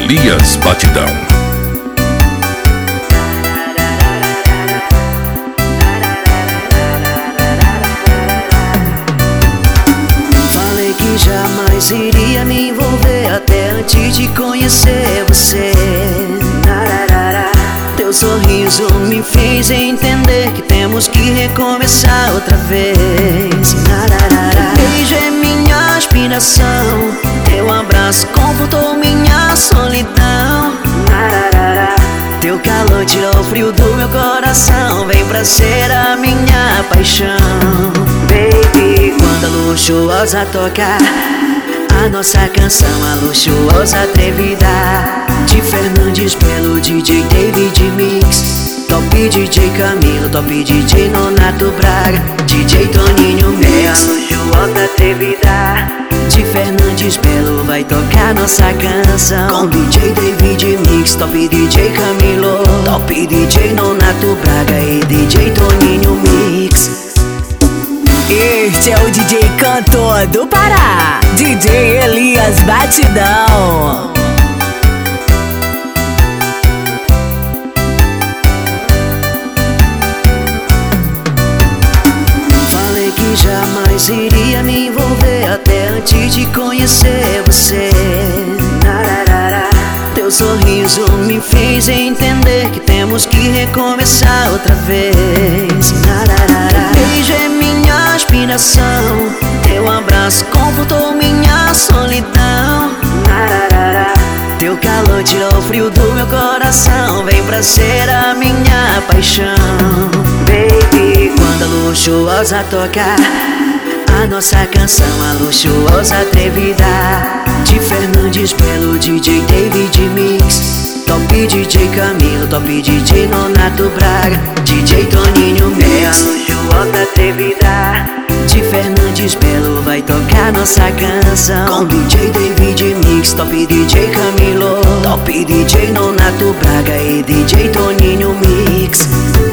Elias Batidão. Falei que jamais iria me envolver até antes de conhecer você. Teu sorriso me fez entender que temos que recomeçar outra vez. Teu beijo é minha aspiração, teu abraço confortou minha solidão. Teu calor tirou o frio do meu coração, vem pra ser a minha paixão. Baby, quando a luxuosa tocar a nossa canção, a luxuosa atrevida, de Fernandes pelo DJ David Mix, top DJ Camilo, top DJ Nonato Braga, DJ Toninho Mix. A luxuosa atrevida, de Fernandes pelo vai tocar nossa canção, com DJ David Mix, top DJ Camilo, top DJ Nonato Braga e DJ Toninho Mix. Este é o DJ cantor do Pará, DJ Elias Batidão. Falei que jamais iria me envolver até antes de conhecer você. Teu sorriso me fez entender que temos que recomeçar outra vez. Teu beijo é minha aspiração, teu abraço confortou minha solidão. Teu calor tirou o frio do meu coração, vem pra ser a minha paixão. Baby, quando a luxuosa tocar a nossa canção, a luxuosa atrevida, de Fernandes pelo DJ David Mix, top DJ Camilo, top DJ Nonato Braga, DJ Toninho Mix. A luxuosa atrevida, de Fernandes pelo vai tocar nossa canção, com DJ David Mix, top DJ Camilo, top DJ Nonato Braga e DJ Toninho Mix.